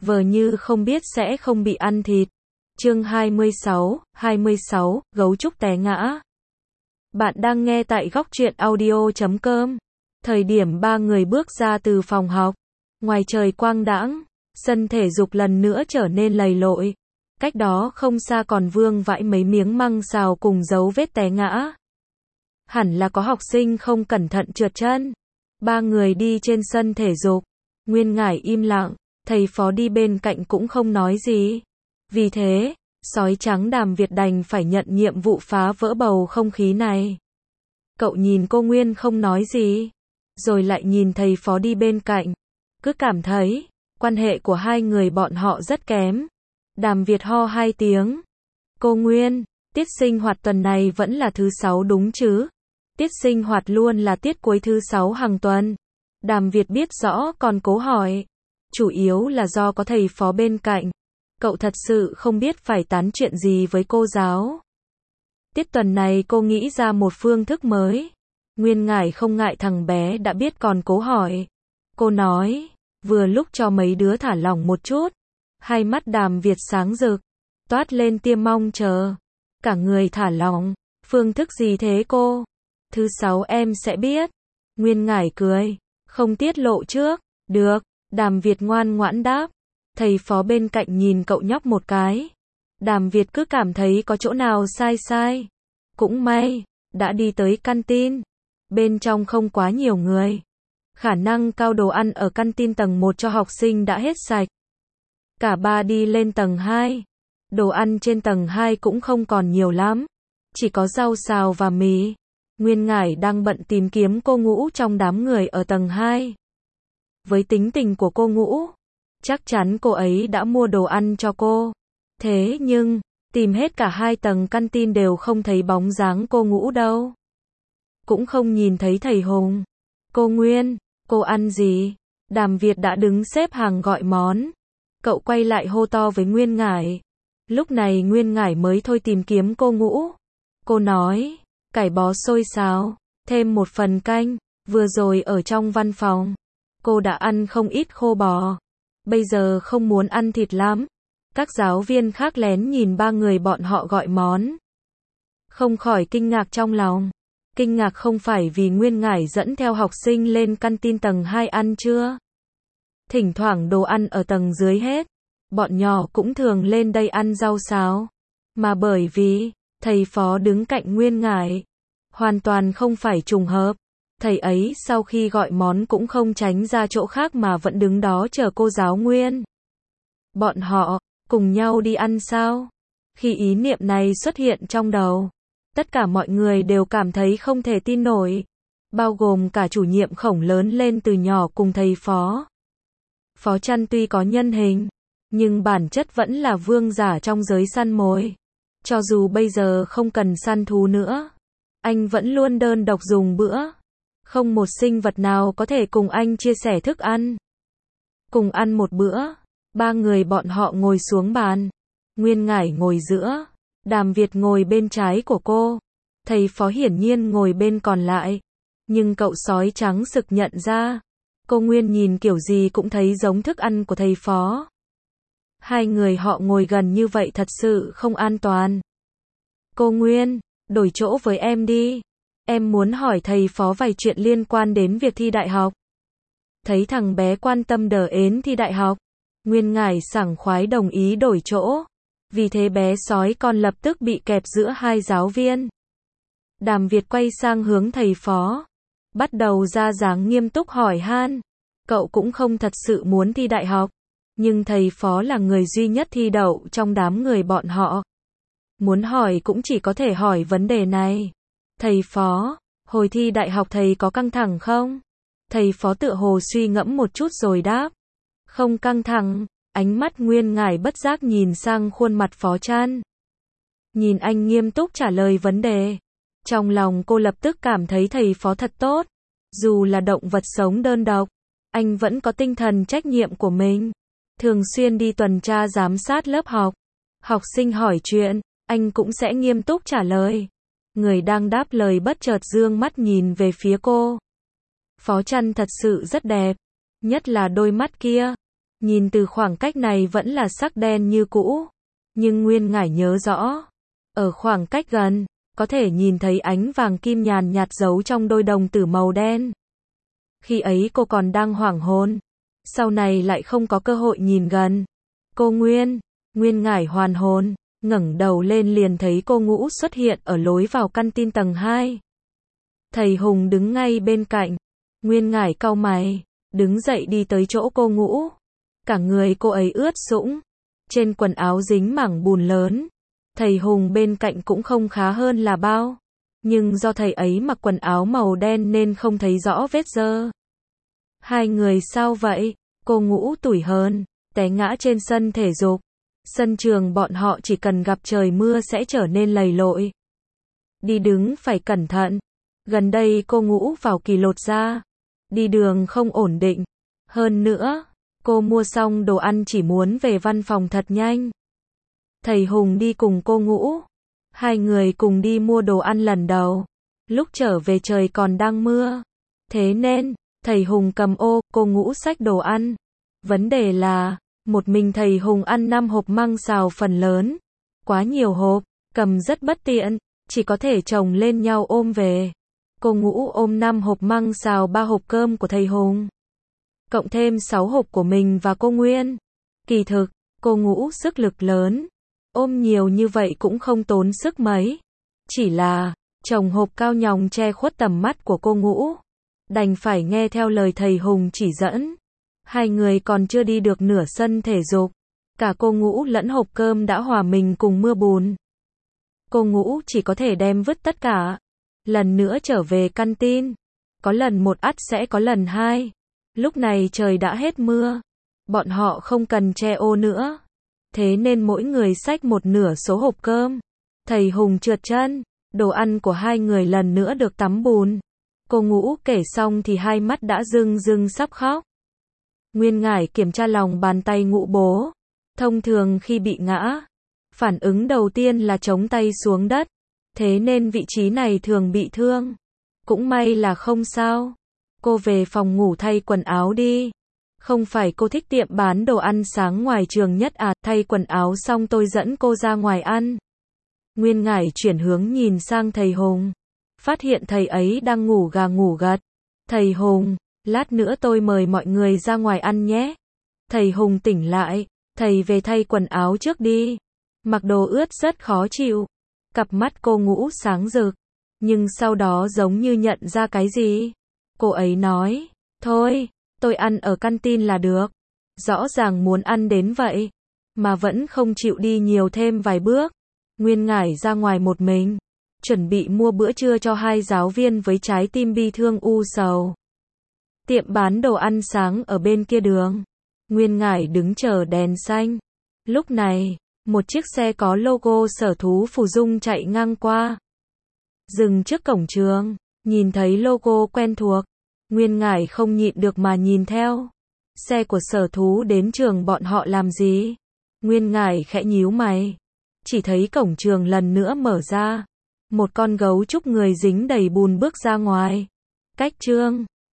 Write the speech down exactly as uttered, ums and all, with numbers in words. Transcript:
vờ như không biết sẽ không bị ăn thịt. Chương hai mươi sáu, hai mươi sáu, gấu trúc té ngã. Bạn đang nghe tại góc truyện audio chấm com. Thời điểm ba người bước ra từ phòng học, ngoài trời quang đãng, sân thể dục lần nữa trở nên lầy lội. Cách đó không xa còn vương vãi mấy miếng măng xào cùng dấu vết té ngã. Hẳn là có học sinh không cẩn thận trượt chân. Ba người đi trên sân thể dục, Nguyên Ngải im lặng, thầy phó đi bên cạnh cũng không nói gì. Vì thế, sói trắng Đàm Việt đành phải nhận nhiệm vụ phá vỡ bầu không khí này. Cậu nhìn cô Nguyên không nói gì, rồi lại nhìn thầy phó đi bên cạnh. Cứ cảm thấy, quan hệ của hai người bọn họ rất kém. Đàm Việt ho hai tiếng. Cô Nguyên, tiết sinh hoạt tuần này vẫn là thứ sáu đúng chứ? Tiết sinh hoạt luôn là tiết cuối thứ sáu hàng tuần. Đàm Việt biết rõ còn cố hỏi. Chủ yếu là do có thầy phó bên cạnh. Cậu thật sự không biết phải tán chuyện gì với cô giáo. Tiết tuần này cô nghĩ ra một phương thức mới. Nguyên Ngải không ngại thằng bé đã biết còn cố hỏi. Cô nói, vừa lúc cho mấy đứa thả lỏng một chút. Hai mắt Đàm Việt sáng rực, toát lên tia mong chờ. Cả người thả lỏng. Phương thức gì thế cô? Thứ sáu em sẽ biết. Nguyên Ngải cười, không tiết lộ trước. Được, Đàm Việt ngoan ngoãn đáp. Thầy phó bên cạnh nhìn cậu nhóc một cái. Đàm Việt cứ cảm thấy có chỗ nào sai sai. Cũng may, đã đi tới canteen. Bên trong không quá nhiều người. Khả năng cao đồ ăn ở canteen tầng một cho học sinh đã hết sạch. Cả ba đi lên tầng hai. Đồ ăn trên tầng hai cũng không còn nhiều lắm. Chỉ có rau xào và mì. Nguyên Ngải đang bận tìm kiếm cô Ngũ trong đám người ở tầng hai. Với tính tình của cô Ngũ, chắc chắn cô ấy đã mua đồ ăn cho cô. Thế nhưng, tìm hết cả hai tầng canteen đều không thấy bóng dáng cô Ngũ đâu. Cũng không nhìn thấy thầy Hùng. Cô Nguyên, cô ăn gì? Đàm Việt đã đứng xếp hàng gọi món. Cậu quay lại hô to với Nguyên Ngải. Lúc này Nguyên Ngải mới thôi tìm kiếm cô Ngũ. Cô nói, cải bó xôi xào, thêm một phần canh. Vừa rồi ở trong văn phòng, cô đã ăn không ít khô bò. Bây giờ không muốn ăn thịt lắm. Các giáo viên khác lén nhìn ba người bọn họ gọi món. Không khỏi kinh ngạc trong lòng. Kinh ngạc không phải vì Nguyên Ngải dẫn theo học sinh lên canteen tầng hai ăn chưa? Thỉnh thoảng đồ ăn ở tầng dưới hết. Bọn nhỏ cũng thường lên đây ăn rau xào. Mà bởi vì, thầy phó đứng cạnh Nguyên Ngải. Hoàn toàn không phải trùng hợp. Thầy ấy sau khi gọi món cũng không tránh ra chỗ khác mà vẫn đứng đó chờ cô giáo Nguyên. Bọn họ, cùng nhau đi ăn sao? Khi ý niệm này xuất hiện trong đầu, tất cả mọi người đều cảm thấy không thể tin nổi. Bao gồm cả chủ nhiệm Khổng lớn lên từ nhỏ cùng thầy phó. Phó Trăn tuy có nhân hình, nhưng bản chất vẫn là vương giả trong giới săn mồi. Cho dù bây giờ không cần săn thú nữa, anh vẫn luôn đơn độc dùng bữa. Không một sinh vật nào có thể cùng anh chia sẻ thức ăn. Cùng ăn một bữa, ba người bọn họ ngồi xuống bàn. Nguyên Ngải ngồi giữa, Đàm Việt ngồi bên trái của cô. Thầy phó hiển nhiên ngồi bên còn lại. Nhưng cậu sói trắng sực nhận ra, cô Nguyên nhìn kiểu gì cũng thấy giống thức ăn của thầy phó. Hai người họ ngồi gần như vậy thật sự không an toàn. Cô Nguyên, đổi chỗ với em đi. Em muốn hỏi thầy phó vài chuyện liên quan đến việc thi đại học. Thấy thằng bé quan tâm đờ ến thi đại học, Nguyên Ngải sảng khoái đồng ý đổi chỗ. Vì thế bé sói con lập tức bị kẹp giữa hai giáo viên. Đàm Việt quay sang hướng thầy phó. Bắt đầu ra dáng nghiêm túc hỏi han. Cậu cũng không thật sự muốn thi đại học. Nhưng thầy phó là người duy nhất thi đậu trong đám người bọn họ. Muốn hỏi cũng chỉ có thể hỏi vấn đề này. Thầy phó, hồi thi đại học thầy có căng thẳng không? Thầy phó tựa hồ suy ngẫm một chút rồi đáp. Không căng thẳng. Ánh mắt Nguyên Ngải bất giác nhìn sang khuôn mặt Phó Trăn. Nhìn anh nghiêm túc trả lời vấn đề. Trong lòng cô lập tức cảm thấy thầy phó thật tốt. Dù là động vật sống đơn độc, anh vẫn có tinh thần trách nhiệm của mình. Thường xuyên đi tuần tra giám sát lớp học. Học sinh hỏi chuyện, anh cũng sẽ nghiêm túc trả lời. Người đang đáp lời bất chợt dương mắt nhìn về phía cô. Phó Trăn thật sự rất đẹp. Nhất là đôi mắt kia. Nhìn từ khoảng cách này vẫn là sắc đen như cũ. Nhưng Nguyên Ngải nhớ rõ. Ở khoảng cách gần, có thể nhìn thấy ánh vàng kim nhàn nhạt giấu trong đôi đồng tử màu đen. Khi ấy cô còn đang hoảng hồn. Sau này lại không có cơ hội nhìn gần. Cô Nguyên, Nguyên Ngải hoàn hồn, ngẩng đầu lên liền thấy cô Ngũ xuất hiện ở lối vào căn tin tầng hai. Thầy Hùng đứng ngay bên cạnh. Nguyên Ngải cau mày, đứng dậy đi tới chỗ cô Ngũ. Cả người cô ấy ướt sũng, trên quần áo dính mảng bùn lớn. Thầy Hùng bên cạnh cũng không khá hơn là bao, nhưng do thầy ấy mặc quần áo màu đen nên không thấy rõ vết dơ. Hai người sao vậy? Cô Ngũ tủi hờn, té ngã trên sân thể dục. Sân trường bọn họ chỉ cần gặp trời mưa sẽ trở nên lầy lội. Đi đứng phải cẩn thận. Gần đây cô Ngũ vào kỳ lột da. Đi đường không ổn định. Hơn nữa, cô mua xong đồ ăn chỉ muốn về văn phòng thật nhanh. Thầy Hùng đi cùng cô Ngũ. Hai người cùng đi mua đồ ăn lần đầu. Lúc trở về trời còn đang mưa. Thế nên, thầy Hùng cầm ô, cô Ngũ xách đồ ăn. Vấn đề là, một mình thầy Hùng ăn năm hộp măng xào phần lớn. Quá nhiều hộp, cầm rất bất tiện, chỉ có thể chồng lên nhau ôm về. Cô Ngũ ôm năm hộp măng xào ba hộp cơm của thầy Hùng. Cộng thêm sáu hộp của mình và cô Nguyên. Kỳ thực, cô Ngũ sức lực lớn. Ôm nhiều như vậy cũng không tốn sức mấy. Chỉ là, chồng hộp cao nhòng che khuất tầm mắt của cô Ngũ. Đành phải nghe theo lời thầy Hùng chỉ dẫn. Hai người còn chưa đi được nửa sân thể dục. Cả cô Ngũ lẫn hộp cơm đã hòa mình cùng mưa bùn. Cô Ngũ chỉ có thể đem vứt tất cả. Lần nữa trở về căn tin. Có lần một ắt sẽ có lần hai. Lúc này trời đã hết mưa. Bọn họ không cần che ô nữa. Thế nên mỗi người xách một nửa số hộp cơm. Thầy Hùng trượt chân. Đồ ăn của hai người lần nữa được tắm bùn. Cô Ngũ kể xong thì hai mắt đã rưng rưng sắp khóc. Nguyên Ngải kiểm tra lòng bàn tay Ngũ bố. Thông thường khi bị ngã, phản ứng đầu tiên là chống tay xuống đất. Thế nên vị trí này thường bị thương. Cũng may là không sao. Cô về phòng ngủ thay quần áo đi. Không phải cô thích tiệm bán đồ ăn sáng ngoài trường nhất à? Thay quần áo xong tôi dẫn cô ra ngoài ăn. Nguyên Ngải chuyển hướng nhìn sang thầy Hùng. Phát hiện thầy ấy đang ngủ gà ngủ gật. Thầy Hùng, lát nữa tôi mời mọi người ra ngoài ăn nhé. Thầy Hùng tỉnh lại. Thầy về thay quần áo trước đi. Mặc đồ ướt rất khó chịu. Cặp mắt cô Ngũ sáng rực. Nhưng sau đó giống như nhận ra cái gì. Cô ấy nói, thôi, tôi ăn ở căn tin là được. Rõ ràng muốn ăn đến vậy. Mà vẫn không chịu đi nhiều thêm vài bước. Nguyên Ngải ra ngoài một mình. Chuẩn bị mua bữa trưa cho hai giáo viên với trái tim bi thương u sầu. Tiệm bán đồ ăn sáng ở bên kia đường. Nguyên Ngải đứng chờ đèn xanh. Lúc này, một chiếc xe có logo Sở thú Phù Dung chạy ngang qua. Dừng trước cổng trường, nhìn thấy logo quen thuộc. Nguyên Ngải không nhịn được mà nhìn theo. Xe của Sở thú đến trường bọn họ làm gì? Nguyên Ngải khẽ nhíu mày. Chỉ thấy cổng trường lần nữa mở ra. Một con gấu trúc người dính đầy bùn bước ra ngoài. Cách trương.